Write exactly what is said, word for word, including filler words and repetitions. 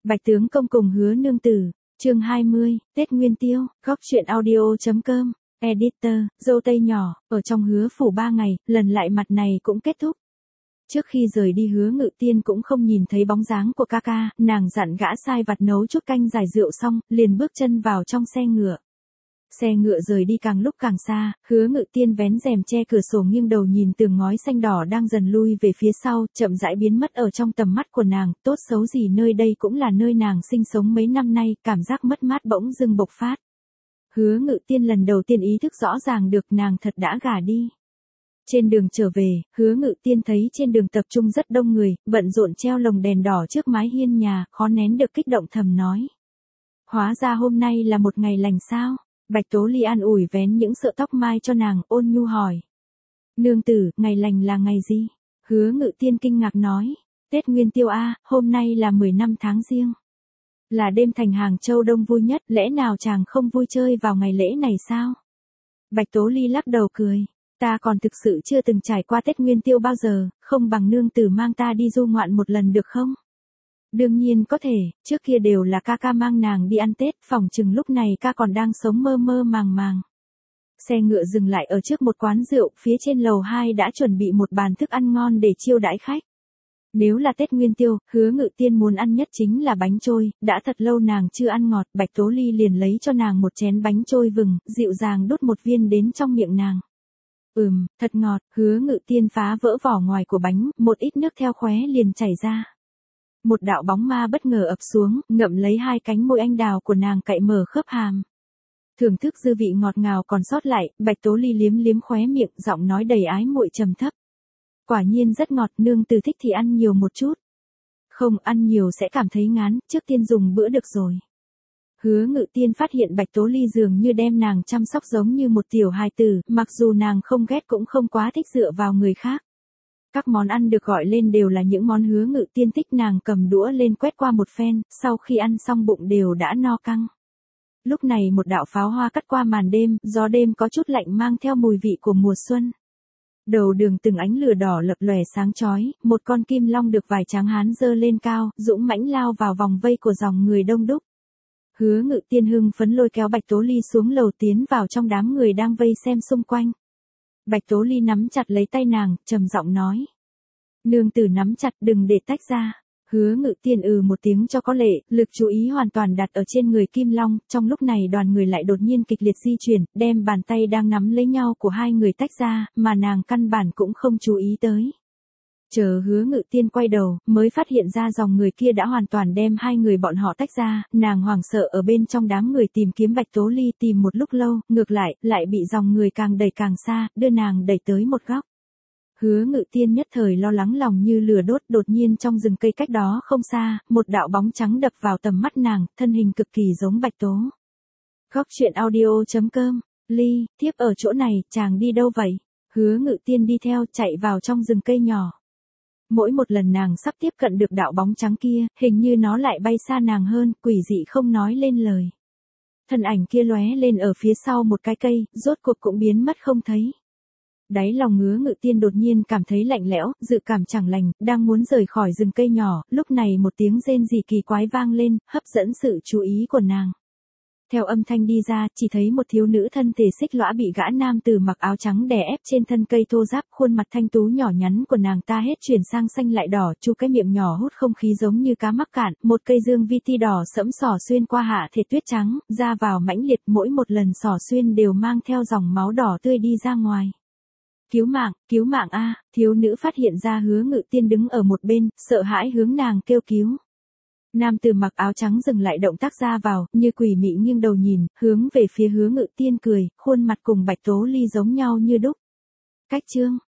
Bạch tướng công cùng Hứa nương tử, chương hai mươi, Tết Nguyên Tiêu, góc truyện audio.com, editor, dâu tây nhỏ, ở trong Hứa phủ ba ngày, lần lại mặt này cũng kết thúc. Trước khi rời đi Hứa Ngự Tiên cũng không nhìn thấy bóng dáng của ca ca, nàng dặn gã sai vặt nấu chút canh giải rượu xong, liền bước chân vào trong xe ngựa. Xe ngựa rời đi càng lúc càng xa, Hứa Ngự Tiên vén rèm che cửa sổ nghiêng đầu nhìn tường ngói xanh đỏ đang dần lui về phía sau, chậm rãi biến mất ở trong tầm mắt của nàng, tốt xấu gì nơi đây cũng là nơi nàng sinh sống mấy năm nay, cảm giác mất mát bỗng dưng bộc phát. Hứa Ngự Tiên lần đầu tiên ý thức rõ ràng được nàng thật đã gả đi. Trên đường trở về, Hứa Ngự Tiên thấy trên đường tập trung rất đông người, bận rộn treo lồng đèn đỏ trước mái hiên nhà, khó nén được kích động thầm nói. Hóa ra hôm nay là một ngày lành sao? Bạch Tố Ly an ủi vén những sợi tóc mai cho nàng, ôn nhu hỏi. Nương tử, ngày lành là ngày gì? Hứa Ngự Tiên kinh ngạc nói. Tết Nguyên Tiêu a, hôm nay là mười năm tháng Giêng. Là đêm thành Hàng Châu đông vui nhất, lẽ nào chàng không vui chơi vào ngày lễ này sao? Bạch Tố Ly lắc đầu cười. Ta còn thực sự chưa từng trải qua Tết Nguyên Tiêu bao giờ, không bằng nương tử mang ta đi du ngoạn một lần được không? Đương nhiên có thể, trước kia đều là ca ca mang nàng đi ăn Tết, phỏng chừng lúc này ca còn đang sống mơ mơ màng màng. Xe ngựa dừng lại ở trước một quán rượu, phía trên lầu hai đã chuẩn bị một bàn thức ăn ngon để chiêu đãi khách. Nếu là Tết Nguyên Tiêu, Hứa Ngự Tiên muốn ăn nhất chính là bánh trôi, đã thật lâu nàng chưa ăn ngọt, Bạch Tố Ly liền lấy cho nàng một chén bánh trôi vừng, dịu dàng đút một viên đến trong miệng nàng. Ừm, thật ngọt, Hứa Ngự Tiên phá vỡ vỏ ngoài của bánh, một ít nước theo khóe liền chảy ra. Một đạo bóng ma bất ngờ ập xuống, ngậm lấy hai cánh môi anh đào của nàng cạy mở khớp hàm. Thưởng thức dư vị ngọt ngào còn sót lại, Bạch Tố Ly liếm liếm khóe miệng, giọng nói đầy ái muội trầm thấp. Quả nhiên rất ngọt, nương tử thích thì ăn nhiều một chút. Không, ăn nhiều sẽ cảm thấy ngán, trước tiên dùng bữa được rồi. Hứa Ngự Tiên phát hiện Bạch Tố Ly dường như đem nàng chăm sóc giống như một tiểu hài tử, mặc dù nàng không ghét cũng không quá thích dựa vào người khác. Các món ăn được gọi lên đều là những món Hứa Ngự Tiên thích, nàng cầm đũa lên quét qua một phen, sau khi ăn xong bụng đều đã no căng. Lúc này một đạo pháo hoa cắt qua màn đêm, gió đêm có chút lạnh mang theo mùi vị của mùa xuân. Đầu đường từng ánh lửa đỏ lập lòe sáng chói, một con kim long được vài tráng hán giơ lên cao, dũng mãnh lao vào vòng vây của dòng người đông đúc. Hứa Ngự Tiên hưng phấn lôi kéo Bạch Tố Ly xuống lầu tiến vào trong đám người đang vây xem xung quanh. Bạch Tố Ly nắm chặt lấy tay nàng, trầm giọng nói. Nương tử nắm chặt đừng để tách ra. Hứa Ngự Tiên ừ một tiếng cho có lệ, lực chú ý hoàn toàn đặt ở trên người Kim Long, trong lúc này đoàn người lại đột nhiên kịch liệt di chuyển, đem bàn tay đang nắm lấy nhau của hai người tách ra, mà nàng căn bản cũng không chú ý tới. Chờ Hứa Ngự Tiên quay đầu, mới phát hiện ra dòng người kia đã hoàn toàn đem hai người bọn họ tách ra, nàng hoảng sợ ở bên trong đám người tìm kiếm Bạch Tố Ly tìm một lúc lâu, ngược lại, lại bị dòng người càng đẩy càng xa, đưa nàng đẩy tới một góc. Hứa Ngự Tiên nhất thời lo lắng lòng như lửa đốt, đột nhiên trong rừng cây cách đó không xa, một đạo bóng trắng đập vào tầm mắt nàng, thân hình cực kỳ giống Bạch Tố. Góc truyện audio.com, Ly, tiếp ở chỗ này, chàng đi đâu vậy? Hứa Ngự Tiên đi theo, chạy vào trong rừng cây nhỏ. Mỗi một lần nàng sắp tiếp cận được đạo bóng trắng kia, hình như nó lại bay xa nàng hơn, quỷ dị không nói lên lời. Thân ảnh kia lóe lên ở phía sau một cái cây, rốt cuộc cũng biến mất không thấy. Đáy lòng Hứa Ngự Tiên đột nhiên cảm thấy lạnh lẽo, dự cảm chẳng lành, đang muốn rời khỏi rừng cây nhỏ, lúc này một tiếng rên rỉ kỳ quái vang lên, hấp dẫn sự chú ý của nàng. Theo âm thanh đi ra, chỉ thấy một thiếu nữ thân thể xích lõa bị gã nam tử mặc áo trắng đè ép trên thân cây thô ráp, khuôn mặt thanh tú nhỏ nhắn của nàng ta hết chuyển sang xanh lại đỏ, chu cái miệng nhỏ hút không khí giống như cá mắc cạn, một cây dương vi ti đỏ sẫm xỏ xuyên qua hạ thể tuyết trắng, ra vào mãnh liệt, mỗi một lần xỏ xuyên đều mang theo dòng máu đỏ tươi đi ra ngoài. Cứu mạng, cứu mạng a, thiếu nữ phát hiện ra Hứa Ngự Tiên đứng ở một bên, sợ hãi hướng nàng kêu cứu. Nam tử mặc áo trắng dừng lại động tác ra vào, như quỷ mị nghiêng đầu nhìn, hướng về phía Hứa Ngự Tiên cười, khuôn mặt cùng Bạch Tố Ly giống nhau như đúc. Cách chương,